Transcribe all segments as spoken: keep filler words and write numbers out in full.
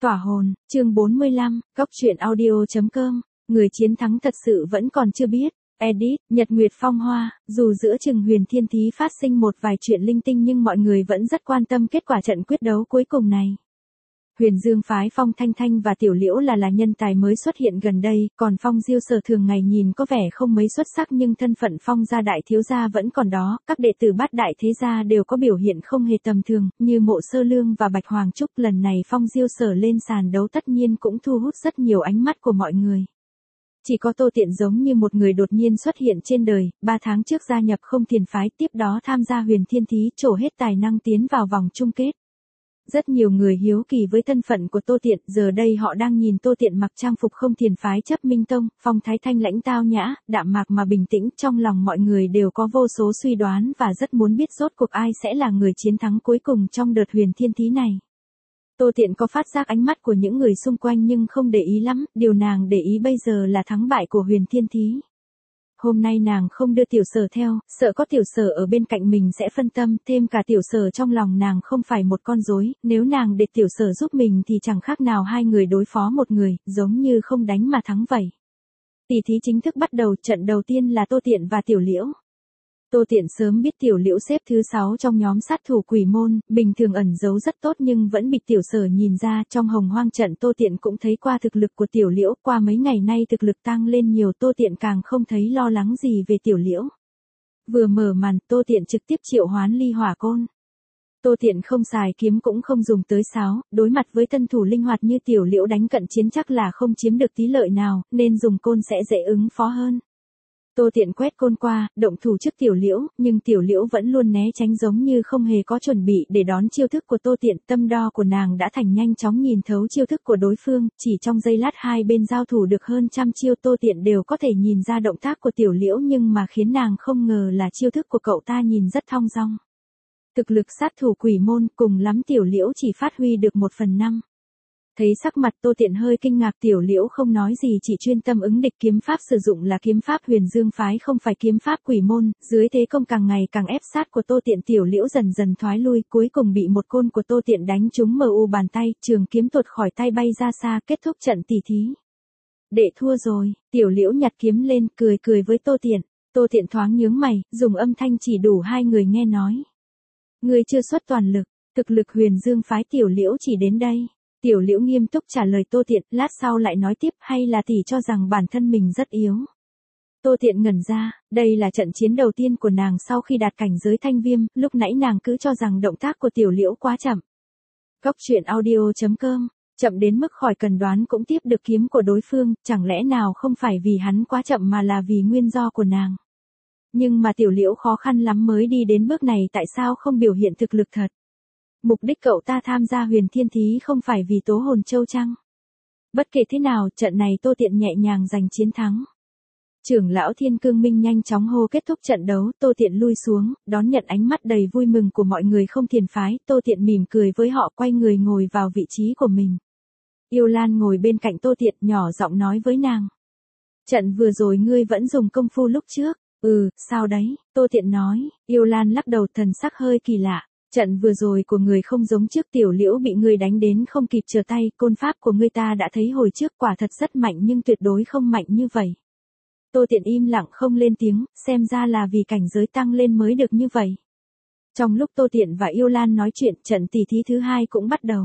Tỏa hồn, chương bốn mươi lăm, góc truyện audio chấm com, người chiến thắng thật sự vẫn còn chưa biết. Edit, Nhật Nguyệt Phong Hoa, dù giữa chừng Huyền Thiên Thí phát sinh một vài chuyện linh tinh nhưng mọi người vẫn rất quan tâm kết quả trận quyết đấu cuối cùng này. Huyền Dương phái Phong Thanh Thanh và Tiểu Liễu là là nhân tài mới xuất hiện gần đây, còn Phong Diêu Sở thường ngày nhìn có vẻ không mấy xuất sắc nhưng thân phận Phong gia đại thiếu gia vẫn còn đó, các đệ tử bát đại thế gia đều có biểu hiện không hề tầm thường, như Mộ Sơ Lương và Bạch Hoàng Trúc. Lần này Phong Diêu Sở lên sàn đấu tất nhiên cũng thu hút rất nhiều ánh mắt của mọi người. Chỉ có Tô Tiện giống như một người đột nhiên xuất hiện trên đời, ba tháng trước gia nhập Không Thiền phái, tiếp đó tham gia Huyền Thiên Thí, trổ hết tài năng tiến vào vòng chung kết. Rất nhiều người hiếu kỳ với thân phận của Tô Tiện, giờ đây họ đang nhìn Tô Tiện mặc trang phục Không Thiền phái chấp Minh Tông, phong thái thanh lãnh tao nhã, đạm mạc mà bình tĩnh, trong lòng mọi người đều có vô số suy đoán và rất muốn biết rốt cuộc ai sẽ là người chiến thắng cuối cùng trong đợt Huyền Thiên Thí này. Tô Tiện có phát giác ánh mắt của những người xung quanh nhưng không để ý lắm, điều nàng để ý bây giờ là thắng bại của Huyền Thiên Thí. Hôm nay nàng không đưa Tiểu Sở theo, sợ có Tiểu Sở ở bên cạnh mình sẽ phân tâm, thêm cả Tiểu Sở trong lòng nàng không phải một con rối, nếu nàng để Tiểu Sở giúp mình thì chẳng khác nào hai người đối phó một người, giống như không đánh mà thắng vậy. Tỷ thí chính thức bắt đầu, trận đầu tiên là Tô Tiện và Tiểu Liễu. Tô Tiện sớm biết Tiểu Liễu xếp thứ sáu trong nhóm sát thủ Quỷ Môn, bình thường ẩn giấu rất tốt nhưng vẫn bị Tiểu Sở nhìn ra. Trong Hồng Hoang trận Tô Tiện cũng thấy qua thực lực của Tiểu Liễu, qua mấy ngày nay thực lực tăng lên nhiều, Tô Tiện càng không thấy lo lắng gì về Tiểu Liễu. Vừa mở màn, Tô Tiện trực tiếp triệu hoán ly hỏa côn. Tô Tiện không xài kiếm cũng không dùng tới sáo, đối mặt với thân thủ linh hoạt như Tiểu Liễu đánh cận chiến chắc là không chiếm được tí lợi nào, nên dùng côn sẽ dễ ứng phó hơn. Tô Tiện quét côn qua, động thủ trước Tiểu Liễu, nhưng Tiểu Liễu vẫn luôn né tránh giống như không hề có chuẩn bị để đón chiêu thức của Tô Tiện. Tâm đo của nàng đã thành nhanh chóng nhìn thấu chiêu thức của đối phương, chỉ trong giây lát hai bên giao thủ được hơn trăm chiêu. Tô Tiện đều có thể nhìn ra động tác của Tiểu Liễu nhưng mà khiến nàng không ngờ là chiêu thức của cậu ta nhìn rất thong dong. Thực lực sát thủ Quỷ Môn, cùng lắm Tiểu Liễu chỉ phát huy được một phần năm. Thấy sắc mặt Tô Tiện hơi kinh ngạc, Tiểu Liễu không nói gì chỉ chuyên tâm ứng địch, kiếm pháp sử dụng là kiếm pháp Huyền Dương phái không phải kiếm pháp Quỷ Môn, dưới thế công càng ngày càng ép sát của Tô Tiện, Tiểu Liễu dần dần thoái lui, cuối cùng bị một côn của Tô Tiện đánh trúng mờ u bàn tay, trường kiếm tuột khỏi tay bay ra xa, kết thúc trận tỷ thí. Đệ thua rồi, Tiểu Liễu nhặt kiếm lên, cười cười với Tô Tiện. Tô Tiện thoáng nhướng mày, dùng âm thanh chỉ đủ hai người nghe nói. Người chưa xuất toàn lực, thực lực Huyền Dương phái Tiểu Liễu chỉ đến đây. Tiểu Liễu nghiêm túc trả lời Tô Tiện, lát sau lại nói tiếp, hay là tỷ cho rằng bản thân mình rất yếu. Tô Tiện ngẩn ra, đây là trận chiến đầu tiên của nàng sau khi đạt cảnh giới thanh viêm, lúc nãy nàng cứ cho rằng động tác của Tiểu Liễu quá chậm. Góc truyện audio chấm com, chậm đến mức khỏi cần đoán cũng tiếp được kiếm của đối phương, chẳng lẽ nào không phải vì hắn quá chậm mà là vì nguyên do của nàng. Nhưng mà Tiểu Liễu khó khăn lắm mới đi đến bước này, tại sao không biểu hiện thực lực thật? Mục đích cậu ta tham gia Huyền Thiên Thí không phải vì tố hồn châu chăng? Bất kể thế nào, trận này Tô Tiện nhẹ nhàng giành chiến thắng. Trưởng lão Thiên Cương Minh nhanh chóng hô kết thúc trận đấu, Tô Tiện lui xuống, đón nhận ánh mắt đầy vui mừng của mọi người Không Thiền phái, Tô Tiện mỉm cười với họ, quay người ngồi vào vị trí của mình. Yêu Lan ngồi bên cạnh Tô Tiện, nhỏ giọng nói với nàng. Trận vừa rồi ngươi vẫn dùng công phu lúc trước. Ừ, sao đấy, Tô Tiện nói. Yêu Lan lắc đầu, thần sắc hơi kỳ lạ. Trận vừa rồi của người không giống trước, Tiểu Liễu bị ngươi đánh đến không kịp trở tay, côn pháp của ngươi ta đã thấy hồi trước, quả thật rất mạnh nhưng tuyệt đối không mạnh như vậy. Tô Tiện im lặng không lên tiếng, xem ra là vì cảnh giới tăng lên mới được như vậy. Trong lúc Tô Tiện và Yêu Lan nói chuyện, trận tỷ thí thứ hai cũng bắt đầu.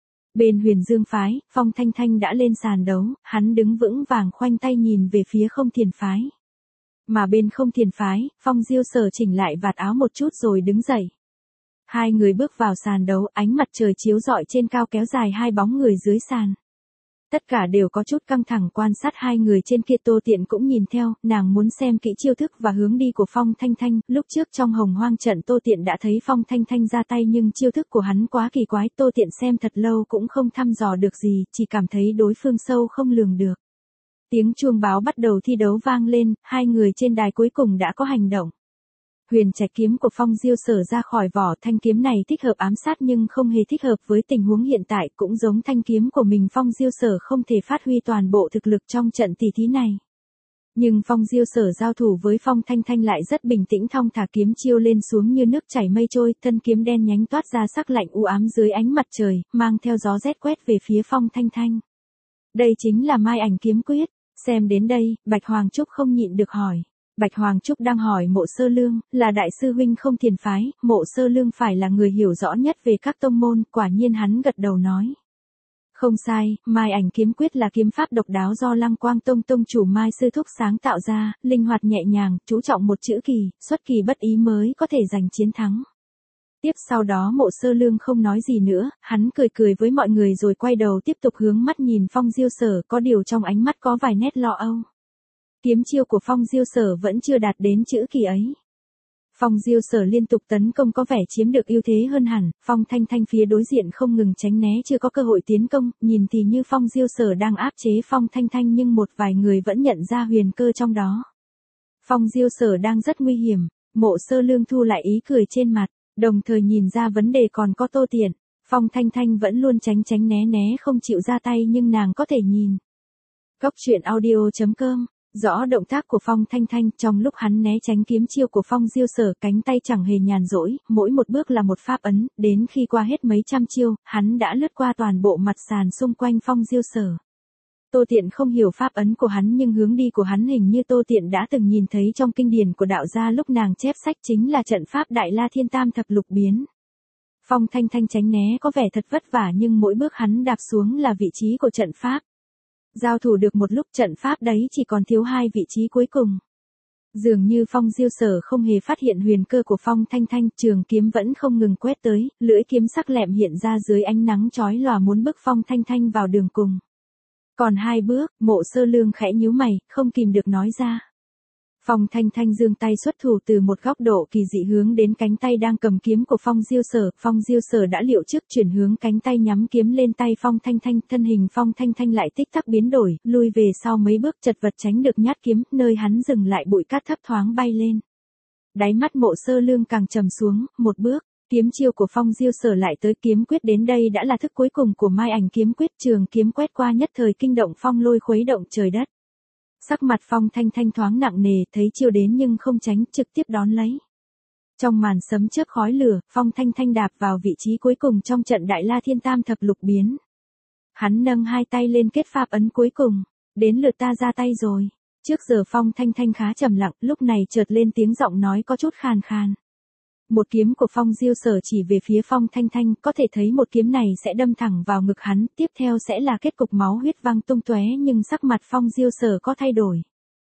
Bên Huyền Dương phái, Phong Thanh Thanh đã lên sàn đấu, hắn đứng vững vàng khoanh tay nhìn về phía Không Thiền phái. Mà bên Không Thiền phái, Phong Diêu Sở chỉnh lại vạt áo một chút rồi đứng dậy. Hai người bước vào sàn đấu, ánh mặt trời chiếu rọi trên cao kéo dài hai bóng người dưới sàn. Tất cả đều có chút căng thẳng quan sát hai người trên kia. Tô Tiện cũng nhìn theo, nàng muốn xem kỹ chiêu thức và hướng đi của Phong Thanh Thanh. Lúc trước trong Hồng Hoang trận Tô Tiện đã thấy Phong Thanh Thanh ra tay nhưng chiêu thức của hắn quá kỳ quái. Tô Tiện xem thật lâu cũng không thăm dò được gì, chỉ cảm thấy đối phương sâu không lường được. Tiếng chuông báo bắt đầu thi đấu vang lên, hai người trên đài cuối cùng đã có hành động. Huyền Trạch kiếm của Phong Diêu Sở ra khỏi vỏ, thanh kiếm này thích hợp ám sát nhưng không hề thích hợp với tình huống hiện tại, cũng giống thanh kiếm của mình, Phong Diêu Sở không thể phát huy toàn bộ thực lực trong trận tỷ thí này. Nhưng Phong Diêu Sở giao thủ với Phong Thanh Thanh lại rất bình tĩnh thong thả, kiếm chiêu lên xuống như nước chảy mây trôi, thân kiếm đen nhánh toát ra sắc lạnh u ám dưới ánh mặt trời, mang theo gió rét quét về phía Phong Thanh Thanh. Đây chính là Mai Ảnh kiếm quyết. Xem đến đây, Bạch Hoàng Trúc không nhịn được hỏi. Bạch Hoàng Trúc đang hỏi Mộ Sơ Lương, là đại sư huynh không thiền phái, Mộ Sơ Lương phải là người hiểu rõ nhất về các tông môn, quả nhiên hắn gật đầu nói. Không sai, Mai Ảnh kiếm quyết là kiếm pháp độc đáo do Lăng Quang Tông tông chủ Mai Sư Thúc sáng tạo ra, linh hoạt nhẹ nhàng, chú trọng một chữ kỳ, xuất kỳ bất ý mới có thể giành chiến thắng. Tiếp sau đó Mộ Sơ Lương không nói gì nữa, hắn cười cười với mọi người rồi quay đầu tiếp tục hướng mắt nhìn Phong Diêu Sở, có điều trong ánh mắt có vài nét lo âu. Kiếm chiêu của Phong Diêu Sở vẫn chưa đạt đến chữ kỳ ấy. Phong Diêu Sở liên tục tấn công có vẻ chiếm được ưu thế hơn hẳn, Phong Thanh Thanh phía đối diện không ngừng tránh né chưa có cơ hội tiến công, nhìn thì như Phong Diêu Sở đang áp chế Phong Thanh Thanh nhưng một vài người vẫn nhận ra huyền cơ trong đó. Phong Diêu Sở đang rất nguy hiểm, Mộ Sơ Lương thu lại ý cười trên mặt, đồng thời nhìn ra vấn đề còn có Tô Tiện. Phong Thanh Thanh vẫn luôn tránh tránh né né không chịu ra tay nhưng nàng có thể nhìn. Góc truyện audio chấm com rõ động tác của Phong Thanh Thanh, trong lúc hắn né tránh kiếm chiêu của Phong Diêu Sở, cánh tay chẳng hề nhàn rỗi, mỗi một bước là một pháp ấn, đến khi qua hết mấy trăm chiêu, hắn đã lướt qua toàn bộ mặt sàn xung quanh Phong Diêu Sở. Tô Tiện không hiểu pháp ấn của hắn nhưng hướng đi của hắn hình như Tô Tiện đã từng nhìn thấy trong kinh điển của đạo gia lúc nàng chép sách, chính là trận pháp Đại La Thiên Tam Thập Lục Biến. Phong Thanh Thanh tránh né có vẻ thật vất vả nhưng mỗi bước hắn đạp xuống là vị trí của trận pháp. Giao thủ được một lúc trận pháp đấy chỉ còn thiếu hai vị trí cuối cùng. Dường như Phong Diêu Sở không hề phát hiện huyền cơ của Phong Thanh Thanh, trường kiếm vẫn không ngừng quét tới, lưỡi kiếm sắc lẹm hiện ra dưới ánh nắng chói lòa muốn bức Phong Thanh Thanh vào đường cùng. Còn hai bước, Mộ Sơ Lương khẽ nhíu mày, không kìm được nói ra. Phong Thanh Thanh giương tay xuất thủ từ một góc độ kỳ dị hướng đến cánh tay đang cầm kiếm của Phong Diêu Sở. Phong Diêu Sở đã liệu trước chuyển hướng cánh tay nhắm kiếm lên tay Phong Thanh Thanh. Thân hình Phong Thanh Thanh lại tích tắc biến đổi, lui về sau mấy bước chật vật tránh được nhát kiếm, nơi hắn dừng lại bụi cát thấp thoáng bay lên. Đáy mắt Mộ Sơ Lương càng trầm xuống, một bước, kiếm chiêu của Phong Diêu Sở lại tới, kiếm quyết đến đây đã là thức cuối cùng của Mai Ảnh kiếm quyết, trường kiếm quét qua nhất thời kinh động phong lôi khuấy động trời đất. Sắc mặt Phong Thanh Thanh thoáng nặng nề, thấy chiêu đến nhưng không tránh, trực tiếp đón lấy. Trong màn sấm chớp khói lửa, Phong Thanh Thanh đạp vào vị trí cuối cùng trong trận Đại La Thiên Tam Thập Lục Biến. Hắn nâng hai tay lên kết pháp ấn cuối cùng, đến lượt ta ra tay rồi. Trước giờ Phong Thanh Thanh khá trầm lặng, lúc này chợt lên tiếng giọng nói có chút khàn khàn. Một kiếm của Phong Diêu Sở chỉ về phía Phong Thanh Thanh, có thể thấy một kiếm này sẽ đâm thẳng vào ngực hắn, tiếp theo sẽ là kết cục máu huyết văng tung tóe, nhưng sắc mặt Phong Diêu Sở có thay đổi.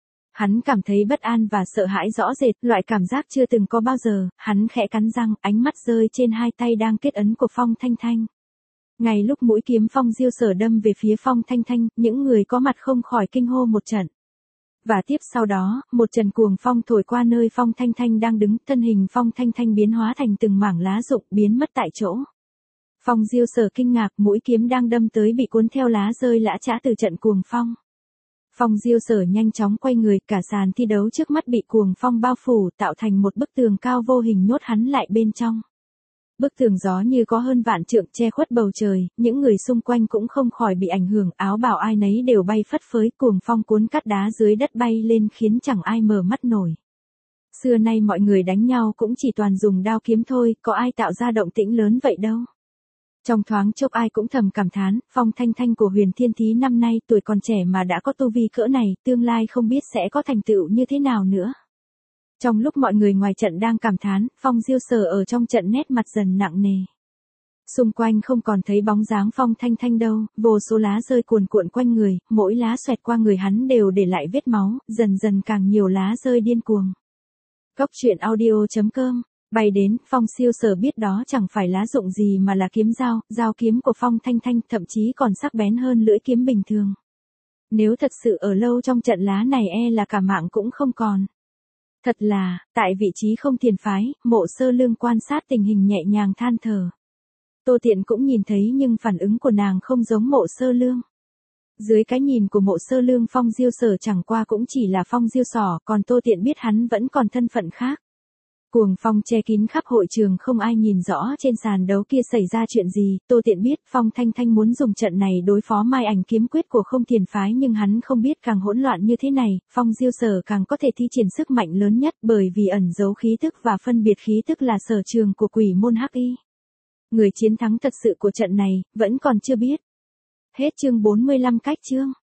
Hắn cảm thấy bất an và sợ hãi rõ rệt, loại cảm giác chưa từng có bao giờ, hắn khẽ cắn răng, ánh mắt rơi trên hai tay đang kết ấn của Phong Thanh Thanh. Ngay lúc mũi kiếm Phong Diêu Sở đâm về phía Phong Thanh Thanh, những người có mặt không khỏi kinh hô một trận. Và tiếp sau đó, một trận cuồng phong thổi qua nơi Phong Thanh Thanh đang đứng, thân hình Phong Thanh Thanh biến hóa thành từng mảng lá rụng, biến mất tại chỗ. Phong Diêu Sở kinh ngạc, mũi kiếm đang đâm tới bị cuốn theo lá rơi lã chã từ trận cuồng phong. Phong Diêu Sở nhanh chóng quay người, cả sàn thi đấu trước mắt bị cuồng phong bao phủ, tạo thành một bức tường cao vô hình nhốt hắn lại bên trong. Bức tường gió như có hơn vạn trượng che khuất bầu trời, những người xung quanh cũng không khỏi bị ảnh hưởng, áo bào ai nấy đều bay phất phới, cuồng phong cuốn cát đá dưới đất bay lên khiến chẳng ai mở mắt nổi. Xưa nay mọi người đánh nhau cũng chỉ toàn dùng đao kiếm thôi, có ai tạo ra động tĩnh lớn vậy đâu. Trong thoáng chốc ai cũng thầm cảm thán, Phong Thanh Thanh của Huyền Thiên Thí năm nay tuổi còn trẻ mà đã có tu vi cỡ này, tương lai không biết sẽ có thành tựu như thế nào nữa. Trong lúc mọi người ngoài trận đang cảm thán, Phong Diêu Sở ở trong trận nét mặt dần nặng nề. Xung quanh không còn thấy bóng dáng Phong Thanh Thanh đâu, vô số lá rơi cuồn cuộn quanh người, mỗi lá xoẹt qua người hắn đều để lại vết máu, dần dần càng nhiều lá rơi điên cuồng. Góc truyện audio chấm com bay đến, Phong Diêu Sở biết đó chẳng phải lá rụng gì mà là kiếm dao, dao kiếm của Phong Thanh Thanh thậm chí còn sắc bén hơn lưỡi kiếm bình thường. Nếu thật sự ở lâu trong trận lá này e là cả mạng cũng không còn. Thật là, tại vị trí không thiền phái, Mộ Sơ Lương quan sát tình hình nhẹ nhàng than thở. Tô Tiện cũng nhìn thấy nhưng phản ứng của nàng không giống Mộ Sơ Lương. Dưới cái nhìn của Mộ Sơ Lương, Phong Diêu Sở chẳng qua cũng chỉ là Phong Diêu Sỏ, còn Tô Tiện biết hắn vẫn còn thân phận khác. Cuồng phong che kín khắp hội trường, không ai nhìn rõ trên sàn đấu kia xảy ra chuyện gì. Tô Tiện biết Phong Thanh Thanh muốn dùng trận này đối phó Mai Ảnh kiếm quyết của Không Thiền phái, nhưng hắn không biết càng hỗn loạn như thế này, Phong Diêu Sở càng có thể thi triển sức mạnh lớn nhất, bởi vì ẩn giấu khí tức và phân biệt khí tức là sở trường của quỷ môn Hắc Y. Người chiến thắng thật sự của trận này vẫn còn chưa biết. Hết chương bốn mươi lăm. Cách chương